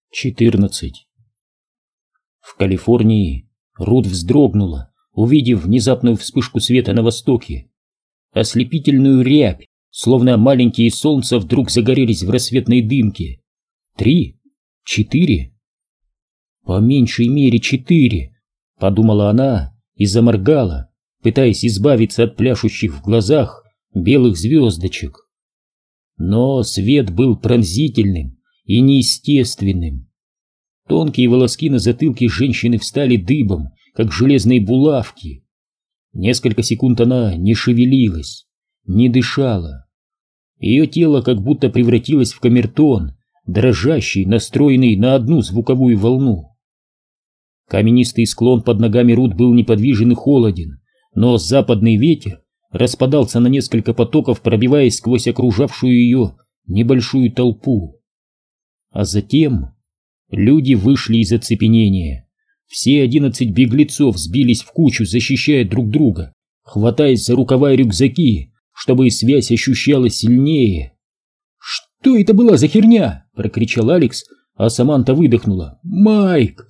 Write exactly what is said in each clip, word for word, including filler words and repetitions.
четырнадцать. В Калифорнии Рут вздрогнула, увидев внезапную вспышку света на востоке. Ослепительную рябь, словно маленькие солнца, вдруг загорелись в рассветной дымке. Три? Четыре? По меньшей мере четыре, подумала она и заморгала, пытаясь избавиться от пляшущих в глазах белых звездочек. Но свет был пронзительным и неестественным. Тонкие волоски на затылке женщины встали дыбом, как железные булавки. Несколько секунд она не шевелилась, не дышала. Ее тело как будто превратилось в камертон, дрожащий, настроенный на одну звуковую волну. Каменистый склон под ногами Рут был неподвижен и холоден, но западный ветер распадался на несколько потоков, пробиваясь сквозь окружавшую ее небольшую толпу. А затем люди вышли из оцепенения. Все одиннадцать беглецов сбились в кучу, защищая друг друга, хватаясь за рукава и рюкзаки, чтобы связь ощущалась сильнее. «Что это была за херня?» — прокричал Алекс, а Саманта выдохнула. «Майк!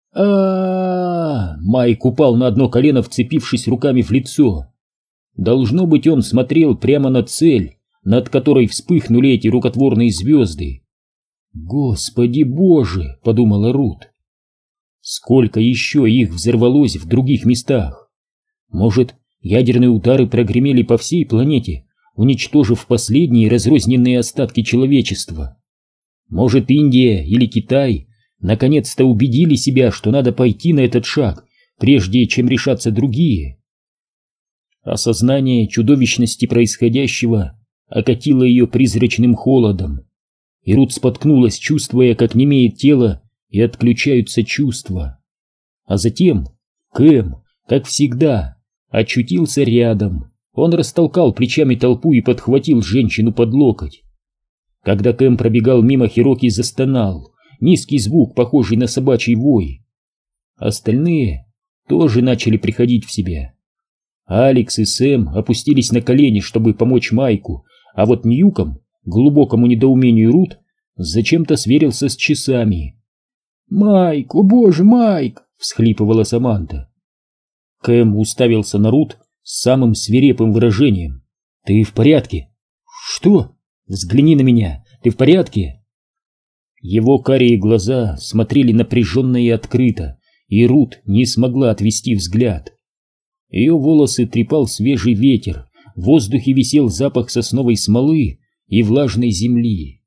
а Майк упал на одно колено, вцепившись руками в лицо. Должно быть, он смотрел прямо на цель, над которой вспыхнули эти рукотворные звезды. «Господи Боже!» — подумала Рут. Сколько еще их взорвалось в других местах? Может, ядерные удары прогремели по всей планете, уничтожив последние разрозненные остатки человечества? Может, Индия или Китай наконец-то убедили себя, что надо пойти на этот шаг, прежде чем решатся другие? Осознание чудовищности происходящего окатило ее призрачным холодом, и Рут споткнулась, чувствуя, как немеет тело и отключаются чувства. А затем Кэм, как всегда, очутился рядом. Он растолкал плечами толпу и подхватил женщину под локоть. Когда Кэм пробегал мимо, Хироки застонал, низкий звук, похожий на собачий вой. Остальные тоже начали приходить в себя. Алекс и Сэм опустились на колени, чтобы помочь Майку, а вот Ньюком, к глубокому недоумению Рут, зачем-то сверился с часами. «Майк, о боже, Майк!» — всхлипывала Саманта. Кэм уставился на Рут с самым свирепым выражением. «Ты в порядке?» «Что? Взгляни на меня, ты в порядке?» Его карие глаза смотрели напряженно и открыто, и Рут не смогла отвести взгляд. Ее волосы трепал свежий ветер, в воздухе висел запах сосновой смолы и влажной земли.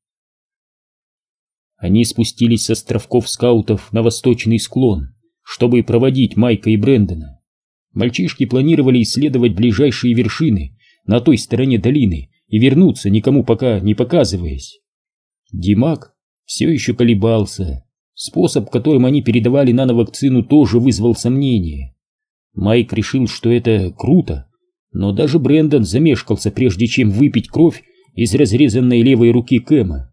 Они спустились с островков скаутов на восточный склон, чтобы проводить Майка и Брэндона. Мальчишки планировали исследовать ближайшие вершины на той стороне долины и вернуться, никому пока не показываясь. Димак все еще колебался. Способ, которым они передавали нановакцину, тоже вызвал сомнения. Майк решил, что это круто, но даже Брэндон замешкался, прежде чем выпить кровь из разрезанной левой руки Кэма.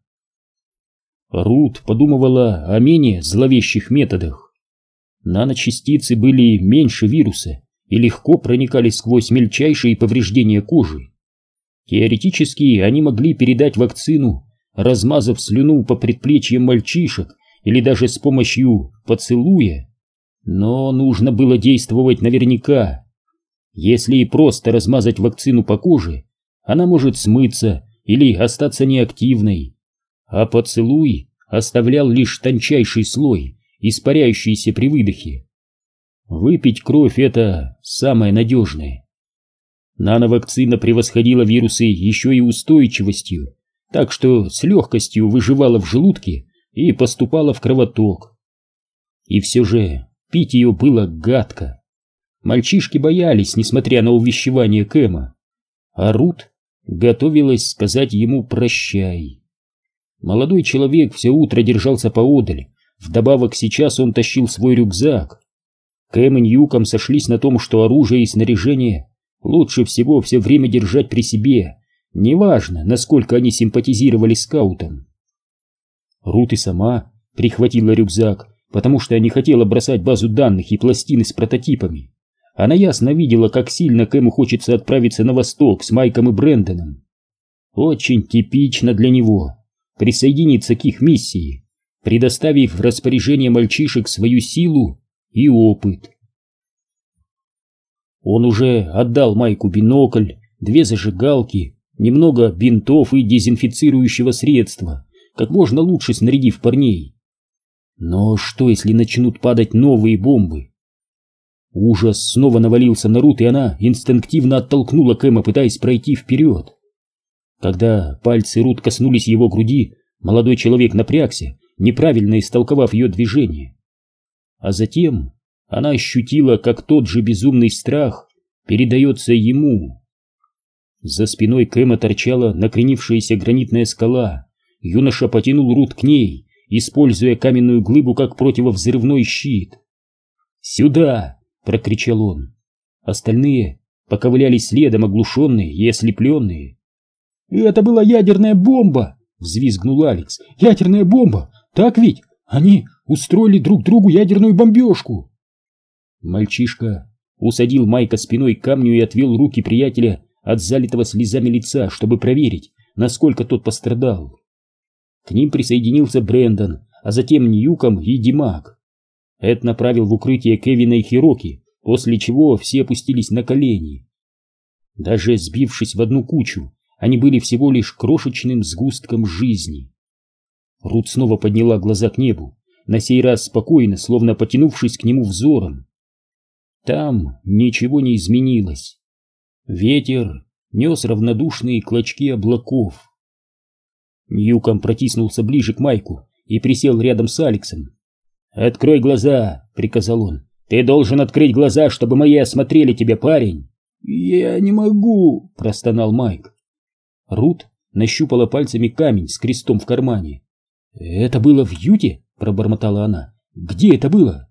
Рут подумывала о менее зловещих методах. Наночастицы были меньше вируса и легко проникали сквозь мельчайшие повреждения кожи. Теоретически они могли передать вакцину, размазав слюну по предплечьям мальчишек или даже с помощью поцелуя. Но нужно было действовать наверняка. Если и просто размазать вакцину по коже, она может смыться или остаться неактивной, а поцелуй оставлял лишь тончайший слой, испаряющийся при выдохе. Выпить кровь — это самое надежное. Нановакцина превосходила вирусы еще и устойчивостью, так что с легкостью выживала в желудке и поступала в кровоток. И все же пить ее было гадко. Мальчишки боялись, несмотря на увещевание Кэма, а Рут готовилась сказать ему «прощай». Молодой человек все утро держался поодаль, вдобавок сейчас он тащил свой рюкзак. Кэм и Ньюком сошлись на том, что оружие и снаряжение лучше всего все время держать при себе, неважно, насколько они симпатизировали скаутам. Рут и сама прихватила рюкзак, потому что не хотела бросать базу данных и пластины с прототипами. Она ясно видела, как сильно Кэму хочется отправиться на восток с Майком и Брэндоном. Очень типично для него присоединиться к их миссии, предоставив в распоряжение мальчишек свою силу и опыт. Он уже отдал Майку бинокль, две зажигалки, немного бинтов и дезинфицирующего средства, как можно лучше снарядив парней. Но что, если начнут падать новые бомбы? Ужас снова навалился на Рут, и она инстинктивно оттолкнула Кэма, пытаясь пройти вперед. Когда пальцы Рут коснулись его груди, молодой человек напрягся, неправильно истолковав ее движение. А затем она ощутила, как тот же безумный страх передается ему. За спиной Кэма торчала накренившаяся гранитная скала. Юноша потянул Рут к ней, используя каменную глыбу как противовзрывной щит. «Сюда!» — прокричал он. Остальные поковыляли следом, оглушенные и ослепленные. «Это была ядерная бомба!» — взвизгнул Алекс. «Ядерная бомба! Так ведь? Они устроили друг другу ядерную бомбежку!» Мальчишка усадил Майка спиной к камню и отвел руки приятеля от залитого слезами лица, чтобы проверить, насколько тот пострадал. К ним присоединился Брэндон, а затем Ньюком и Димак. Эд направил в укрытие Кевина и Хироки, после чего все опустились на колени. Даже сбившись в одну кучу, они были всего лишь крошечным сгустком жизни. Рут снова подняла глаза к небу, на сей раз спокойно, словно потянувшись к нему взором. Там ничего не изменилось. Ветер нес равнодушные клочки облаков. Ньюком протиснулся ближе к Майку и присел рядом с Алексом. «Открой глаза!» — приказал он. «Ты должен открыть глаза, чтобы мои осмотрели тебя, парень!» «Я не могу!» — простонал Майк. Рут нащупала пальцами камень с крестом в кармане. «Это было в Юте?» — пробормотала она. «Где это было?»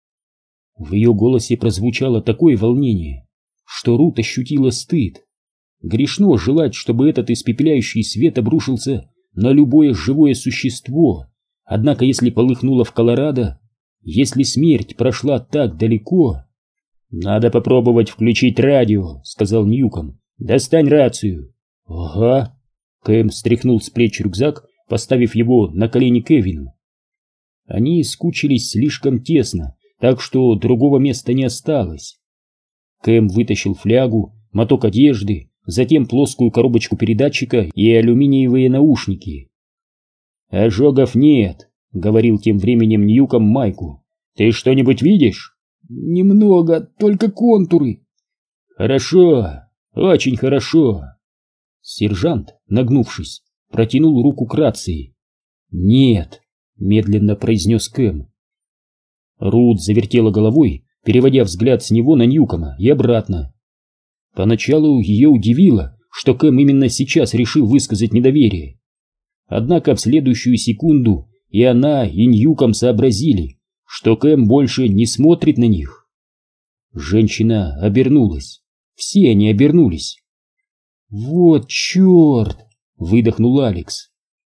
В ее голосе прозвучало такое волнение, что Рут ощутила стыд. Грешно желать, чтобы этот испепеляющий свет обрушился на любое живое существо. Однако если полыхнуло в Колорадо, если смерть прошла так далеко... «Надо попробовать включить радио», — сказал Ньюком. «Достань рацию». «Ага». Кэм стряхнул с плеч рюкзак, поставив его на колени Кевину. Они скучились слишком тесно, так что другого места не осталось. Кэм вытащил флягу, моток одежды, затем плоскую коробочку передатчика и алюминиевые наушники. «Ожогов нет», — говорил тем временем Ньюком Майку. «Ты что-нибудь видишь?» «Немного, только контуры». «Хорошо, очень хорошо». Сержант, нагнувшись, протянул руку к рации. «Нет», — медленно произнес Кэм. Рут завертела головой, переводя взгляд с него на Ньюкома и обратно. Поначалу ее удивило, что Кэм именно сейчас решил высказать недоверие. Однако в следующую секунду и она, и Ньюком сообразили, что Кэм больше не смотрит на них. Женщина обернулась. Все они обернулись. «Вот черт!» — выдохнул Алекс.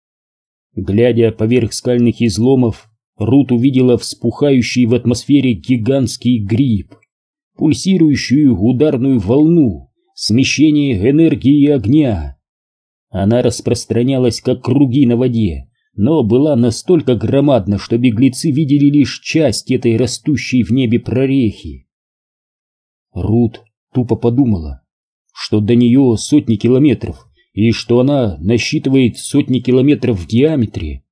Глядя поверх скальных изломов, Рут увидела вспухающий в атмосфере гигантский гриб, пульсирующую ударную волну, смещение энергии и огня. Она распространялась, как круги на воде, но была настолько громадна, что беглецы видели лишь часть этой растущей в небе прорехи. Рут тупо подумала, что до нее сотни километров, и что она насчитывает сотни километров в диаметре.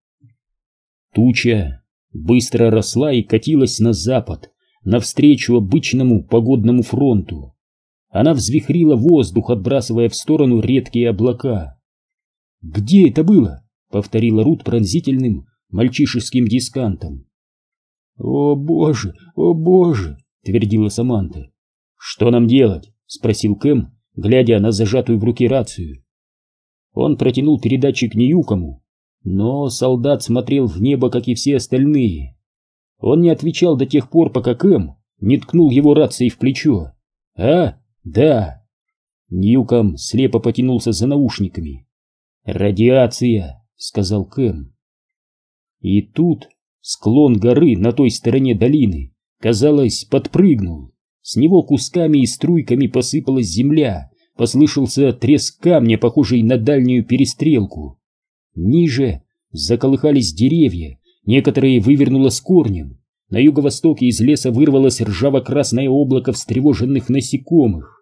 Туча быстро росла и катилась на запад, навстречу обычному погодному фронту. Она взвихрила воздух, отбрасывая в сторону редкие облака. «Где это было?» — повторила Рут пронзительным мальчишеским дискантом. «О боже, о боже!» — твердила Саманта. «Что нам делать?» — спросил Кэм, глядя на зажатую в руке рацию. Он протянул передатчик Ньюкому, но солдат смотрел в небо, как и все остальные. Он не отвечал до тех пор, пока Кэм не ткнул его рацией в плечо. «А? Да!» Ньюком слепо потянулся за наушниками. «Радиация!» — сказал Кэм. И тут склон горы на той стороне долины, казалось, подпрыгнул. С него кусками и струйками посыпалась земля, послышался треск камня, похожий на дальнюю перестрелку. Ниже заколыхались деревья, некоторые вывернуло с корнем. На юго-востоке из леса вырвалось ржаво-красное облако встревоженных насекомых.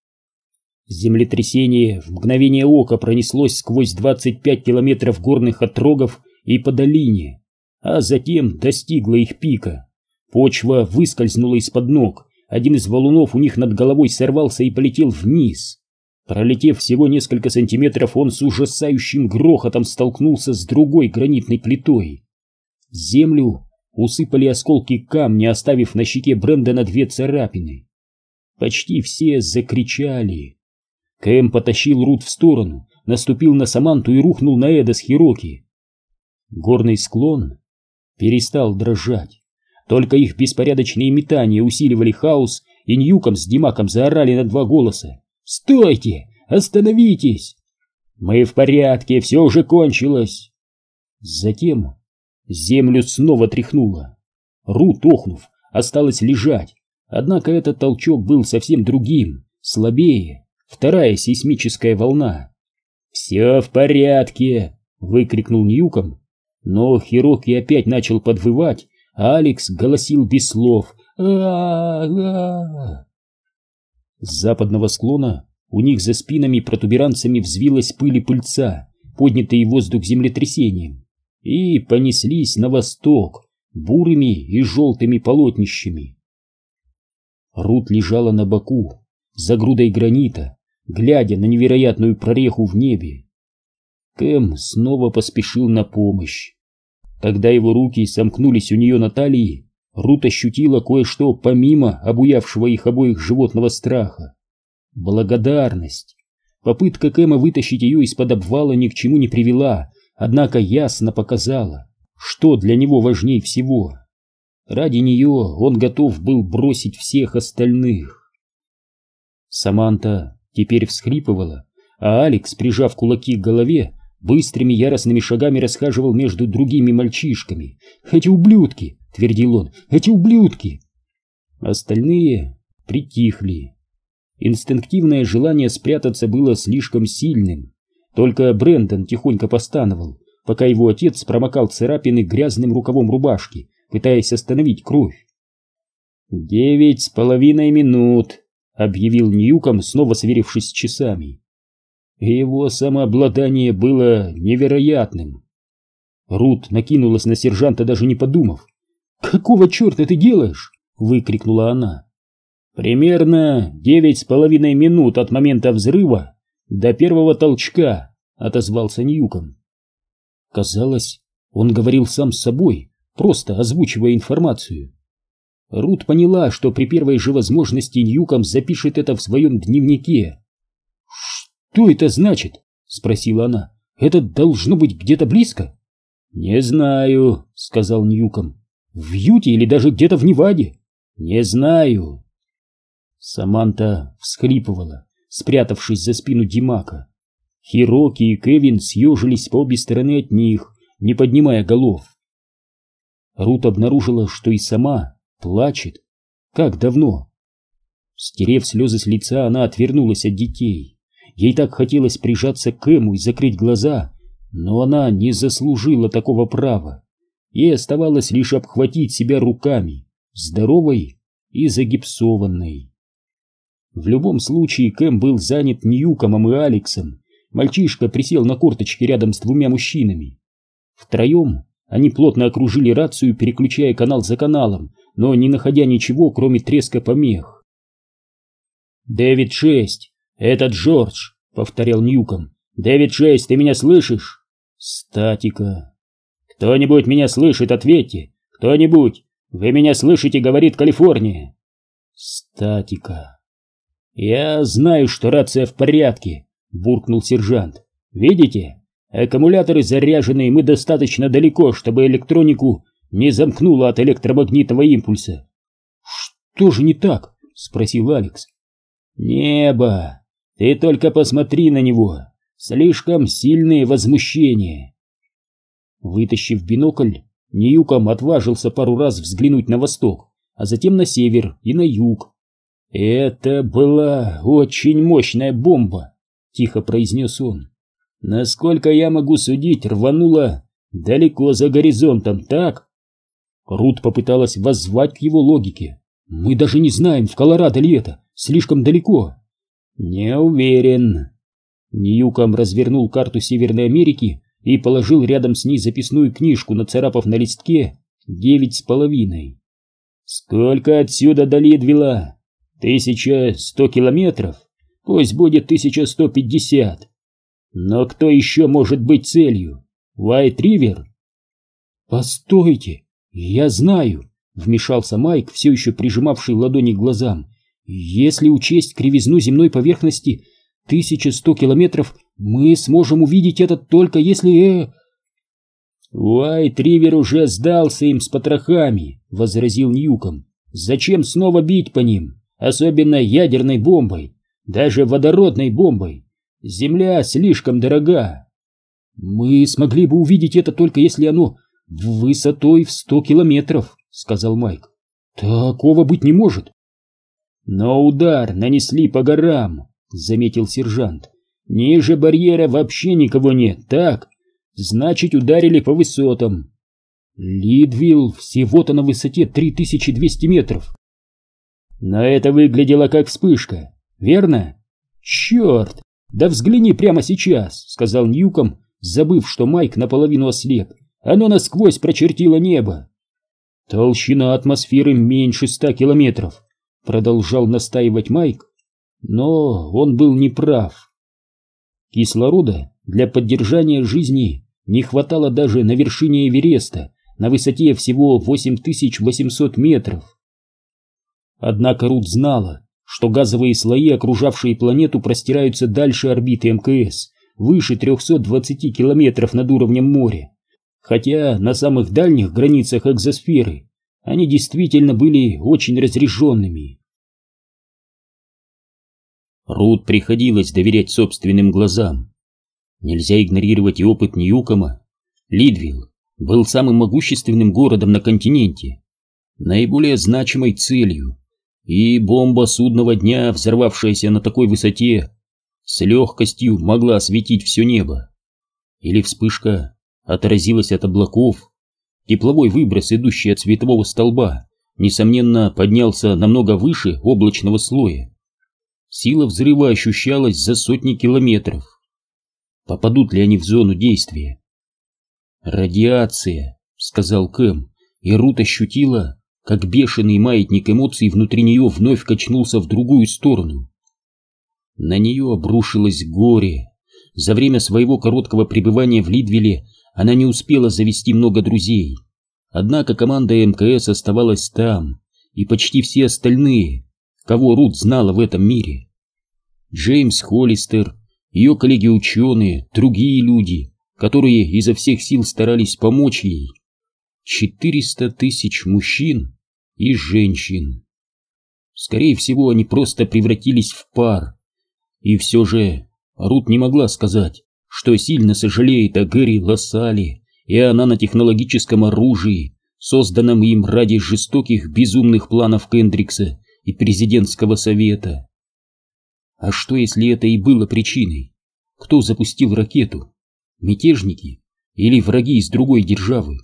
Землетрясение в мгновение ока пронеслось сквозь двадцать пять километров горных отрогов и по долине, а затем достигло их пика. Почва выскользнула из-под ног, один из валунов у них над головой сорвался и полетел вниз. Пролетев всего несколько сантиметров, он с ужасающим грохотом столкнулся с другой гранитной плитой. Землю усыпали осколки камня, оставив на щеке Брэндона две царапины. Почти все закричали. Кэм потащил Рут в сторону, наступил на Саманту и рухнул на Эда с Хироки. Горный склон перестал дрожать. Только их беспорядочные метания усиливали хаос, и Ньюком с Димаком заорали на два голоса: «Стойте! Остановитесь! Мы в порядке, все уже кончилось!» Затем землю снова тряхнуло. Рут, охнув, осталась лежать, однако этот толчок был совсем другим, слабее, вторая сейсмическая волна. «Все в порядке!» — выкрикнул Ньюком, но Хироки опять начал подвывать, а Алекс голосил без слов: «А-а-а!» С западного склона у них за спинами протуберанцами взвилась пыль и пыльца, поднятые в воздух землетрясением, и понеслись на восток бурыми и желтыми полотнищами. Рут лежала на боку, за грудой гранита, глядя на невероятную прореху в небе. Кэм снова поспешил на помощь. Когда его руки сомкнулись у нее на талии, Рут ощутила кое-что помимо обуявшего их обоих животного страха. Благодарность. Попытка Кэма вытащить ее из-под обвала ни к чему не привела, однако ясно показала, что для него важнее всего. Ради нее он готов был бросить всех остальных. Саманта теперь всхлипывала, а Алекс, прижав кулаки к голове, быстрыми яростными шагами расхаживал между другими мальчишками. «Эти ублюдки!» — твердил он. «Эти ублюдки!» Остальные притихли. Инстинктивное желание спрятаться было слишком сильным. Только Брэндон тихонько постановал, пока его отец промокал царапины грязным рукавом рубашки, пытаясь остановить кровь. «Девять с половиной минут», — объявил Ньюком, снова сверившись с часами. Его самообладание было невероятным. Рут накинулась на сержанта, даже не подумав. «Какого черта ты делаешь?» — выкрикнула она. «Примерно девять с половиной минут от момента взрыва до первого толчка», — отозвался Ньюком. Казалось, он говорил сам с собой, просто озвучивая информацию. Рут поняла, что при первой же возможности Ньюком запишет это в своем дневнике. «Что это значит?» — спросила она. «Это должно быть где-то близко?» «Не знаю», — сказал Ньюком. «В Юте или даже где-то в Неваде?» «Не знаю». Саманта всхлипывала, спрятавшись за спину Димака. Хироки и Кевин съежились по обе стороны от них, не поднимая голов. Рут обнаружила, что и сама плачет. Как давно? Стерев слезы с лица, она отвернулась от детей. Ей так хотелось прижаться к Эму и закрыть глаза, но она не заслужила такого права. Ей оставалось лишь обхватить себя руками, здоровой и загипсованной. В любом случае Кэм был занят Ньюкомом и Алексом. Мальчишка присел на корточки рядом с двумя мужчинами. Втроем они плотно окружили рацию, переключая канал за каналом, но не находя ничего, кроме треска помех. «Дэвид шесть, это Джордж», — повторял Ньюком. «Дэвид шесть, ты меня слышишь?» Статика. «Кто-нибудь меня слышит, ответьте! Кто-нибудь! Вы меня слышите, говорит Калифорния!» Статика. «Я знаю, что рация в порядке», — буркнул сержант. «Видите? Аккумуляторы заряжены, и мы достаточно далеко, чтобы электронику не замкнуло от электромагнитного импульса». «Что же не так?» — спросил Алекс. «Небо! Ты только посмотри на него! Слишком сильные возмущения!» Вытащив бинокль, Ньюком отважился пару раз взглянуть на восток, а затем на север и на юг. «Это была очень мощная бомба», — тихо произнес он. «Насколько я могу судить, рванула далеко за горизонтом, так? Рут попыталась воззвать к его логике. Мы даже не знаем, в Колорадо ли это, слишком далеко. Не уверен. Ньюком развернул карту Северной Америки и положил рядом с ней записную книжку, нацарапав на листке девять с половиной. Сколько отсюда до Лидвилла? Тысяча сто километров? Пусть будет тысяча сто пятьдесят. Но кто еще может быть целью? Уайт-Ривер? Постойте, я знаю, вмешался Майк, все еще прижимавший ладони к глазам. Если учесть кривизну земной поверхности тысяча сто километров, мы сможем увидеть это только если... Э... Уайт-Ривер уже сдался им с потрохами, возразил Ньюком. Зачем снова бить по ним, особенно ядерной бомбой, даже водородной бомбой? Земля слишком дорога. Мы смогли бы увидеть это только если оно высотой в сто километров, сказал Майк. Такого быть не может. Но удар нанесли по горам, заметил сержант. Ниже барьера вообще никого нет, так? Значит, ударили по высотам. Лидвилл всего-то на высоте три тысячи двести метров. Но это выглядело как вспышка, верно? Черт! Да взгляни прямо сейчас, сказал Ньюком, забыв, что Майк наполовину ослеп. Оно насквозь прочертило небо. Толщина атмосферы меньше ста километров, продолжал настаивать Майк, но он был неправ. Кислорода для поддержания жизни не хватало даже на вершине Эвереста, на высоте всего восемь тысяч восемьсот метров. Однако Рут знала, что газовые слои, окружавшие планету, простираются дальше орбиты эм ка эс, выше трехсот двадцати километров над уровнем моря, хотя на самых дальних границах экзосферы они действительно были очень разреженными. Рут приходилось доверять собственным глазам. Нельзя игнорировать и опыт Ньюкома. Лидвилл был самым могущественным городом на континенте, наиболее значимой целью, и бомба судного дня, взорвавшаяся на такой высоте, с легкостью могла осветить все небо. Или вспышка отразилась от облаков. Тепловой выброс, идущий от светового столба, несомненно, поднялся намного выше облачного слоя. Сила взрыва ощущалась за сотни километров. Попадут ли они в зону действия? «Радиация», — сказал Кэм, и Рут ощутила, как бешеный маятник эмоций внутри нее вновь качнулся в другую сторону. На нее обрушилось горе. За время своего короткого пребывания в Лидвилле она не успела завести много друзей. Однако команда эм ка эс оставалась там, и почти все остальные, кого Рут знала в этом мире. Джеймс Холлистер, ее коллеги-ученые, другие люди, которые изо всех сил старались помочь ей. Четыреста тысяч мужчин и женщин. Скорее всего, они просто превратились в пар. И все же Рут не могла сказать, что сильно сожалеет о Гэри Лассале и о нанотехнологическом оружии, созданном им ради жестоких безумных планов Кендрикса и президентского совета. А что, если это и было причиной? Кто запустил ракету? Мятежники или враги из другой державы?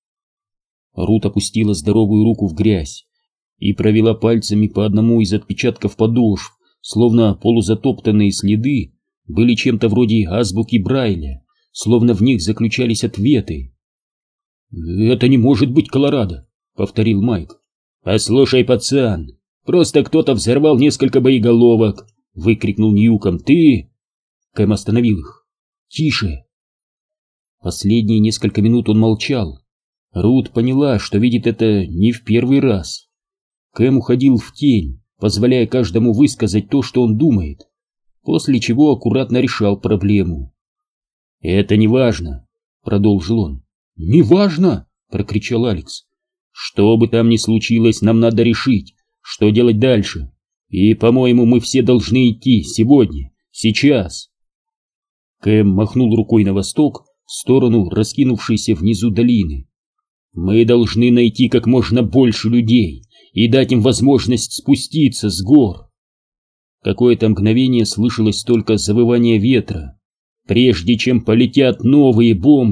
Рут опустила здоровую руку в грязь и провела пальцами по одному из отпечатков подошв, словно полузатоптанные следы были чем-то вроде азбуки Брайля, словно в них заключались ответы. «Это не может быть Колорадо», — повторил Майк. «Послушай, пацан, просто кто-то взорвал несколько боеголовок», — выкрикнул Ньюком. «Ты...» Кэм остановил их. «Тише!» Последние несколько минут он молчал. Рут поняла, что видит это не в первый раз. Кэм уходил в тень, позволяя каждому высказать то, что он думает, после чего аккуратно решал проблему. «Это не важно», — продолжил он. «Не важно!» — прокричал Алекс. «Что бы там ни случилось, нам надо решить, что делать дальше. И, по-моему, мы все должны идти сегодня, сейчас». Кэм махнул рукой на восток, в сторону раскинувшейся внизу долины. «Мы должны найти как можно больше людей и дать им возможность спуститься с гор». Какое-то мгновение слышалось только завывание ветра, прежде чем полетят новые бомбы.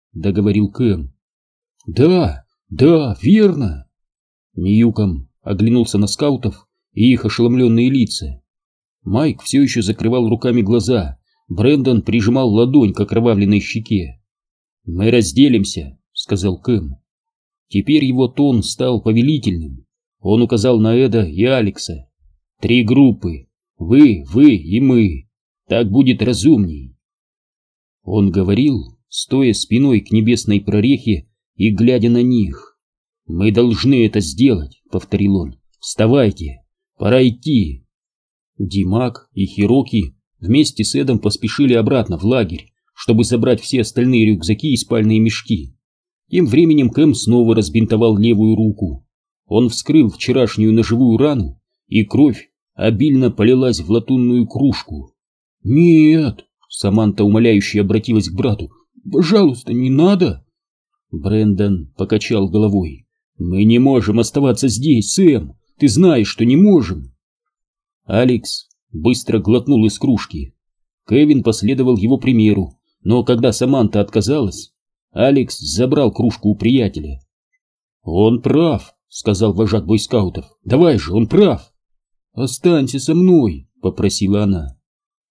— договорил Кэм. «Да, да, верно!» Ньюком оглянулся на скаутов и их ошеломленные лица. Майк все еще закрывал руками глаза, Брэндон прижимал ладонь к окровавленной щеке. «Мы разделимся», — сказал Кэм. Теперь его тон стал повелительным. Он указал на Эда и Алекса. «Три группы. Вы, вы и мы. Так будет разумней». Он говорил, стоя спиной к небесной прорехе и глядя на них. «Мы должны это сделать», — повторил он. «Вставайте, пора идти». Димак и Хироки вместе с Эдом поспешили обратно в лагерь, чтобы собрать все остальные рюкзаки и спальные мешки. Тем временем Кэм снова разбинтовал левую руку. Он вскрыл вчерашнюю ножевую рану, и кровь обильно полилась в латунную кружку. «Нет!» — Саманта умоляюще обратилась к брату. «Пожалуйста, не надо!» Брэндон покачал головой. «Мы не можем оставаться здесь, Сэм! Ты знаешь, что не можем!» Алекс быстро глотнул из кружки. Кевин последовал его примеру, но когда Саманта отказалась, Алекс забрал кружку у приятеля. «Он прав», — сказал вожак бойскаутов. «Давай же, он прав». «Останься со мной», — попросила она.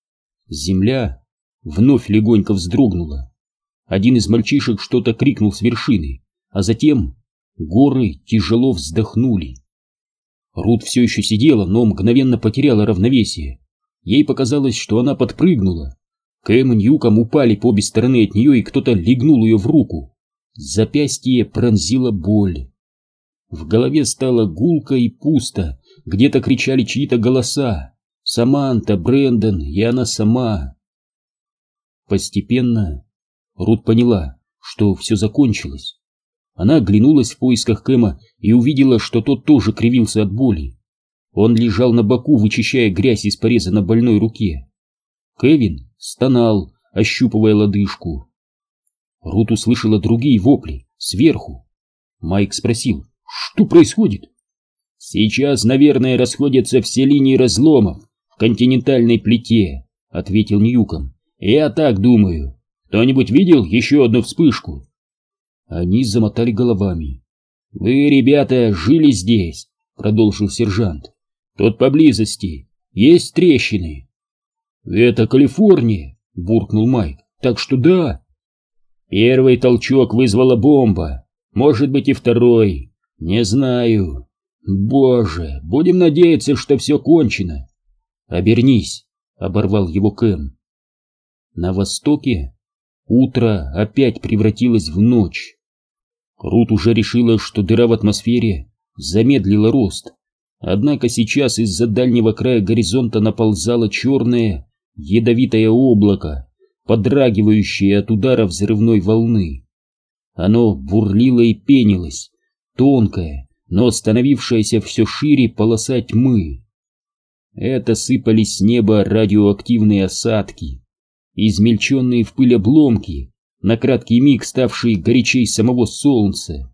Земля вновь легонько вздрогнула. Один из мальчишек что-то крикнул с вершины, а затем горы тяжело вздохнули. Рут все еще сидела, но мгновенно потеряла равновесие. Ей показалось, что она подпрыгнула. Кэм и Ньюком упали по обе стороны от нее, и кто-то легнул ее в руку. Запястье пронзила боль. В голове стало гулко и пусто, где-то кричали чьи-то голоса. Саманта, Брэндон и она сама. Постепенно Рут поняла, что все закончилось. Она оглянулась в поисках Кэма и увидела, что тот тоже кривился от боли. Он лежал на боку, вычищая грязь из пореза на больной руке. Кевин стонал, ощупывая лодыжку. Рут услышала другие вопли сверху. Майк спросил: «Что происходит?» «Сейчас, наверное, расходятся все линии разломов в континентальной плите», — ответил Ньюком. «Я так думаю. Кто-нибудь видел еще одну вспышку?» Они замотали головами. «Вы, ребята, жили здесь», — продолжил сержант. «Тут поблизости есть трещины». «Это Калифорния», — буркнул Майк. «Так что да». «Первый толчок вызвала бомба. Может быть, и второй. Не знаю. Боже, будем надеяться, что все кончено». «Обернись», — оборвал его Кэм. На востоке утро опять превратилось в ночь. Рут уже решила, что дыра в атмосфере замедлила рост. Однако сейчас из-за дальнего края горизонта наползало черное, ядовитое облако, подрагивающее от удара взрывной волны. Оно бурлило и пенилось, тонкая, но становившаяся все шире полоса тьмы. Это сыпались с неба радиоактивные осадки, измельченные в пыль обломки, на краткий миг ставшие горячей самого солнца.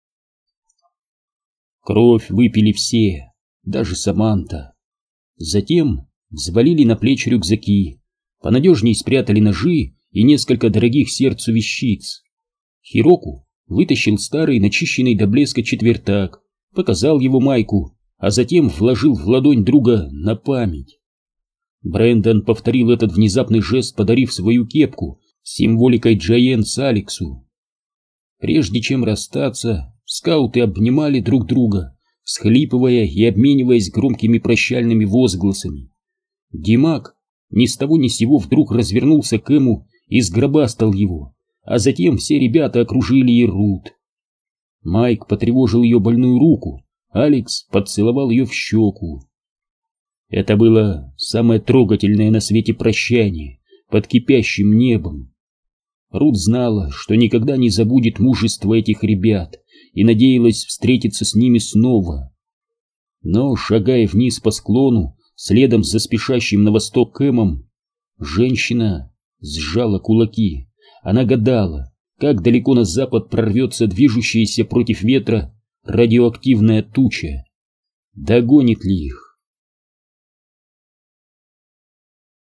Кровь выпили все, даже Саманта. Затем взвалили на плечи рюкзаки, понадежней спрятали ножи и несколько дорогих сердцу вещиц. Хироку вытащил старый, начищенный до блеска четвертак, показал его Майку, а затем вложил в ладонь друга на память. Брэндон повторил этот внезапный жест, подарив свою кепку с символикой Giants Алексу. Прежде чем расстаться, скауты обнимали друг друга, всхлипывая и обмениваясь громкими прощальными возгласами. Димак ни с того ни с сего вдруг развернулся к Эму и сгробастал его, а затем все ребята окружили и Рут. Майк потревожил ее больную руку, Алекс поцеловал ее в щеку. Это было самое трогательное на свете прощание под кипящим небом. Рут знала, что никогда не забудет мужество этих ребят, и надеялась встретиться с ними снова. Но, шагая вниз по склону, следом за спешащим на восток Кэмом, женщина сжала кулаки. Она гадала, как далеко на запад прорвется движущаяся против ветра радиоактивная туча. Догонит ли их?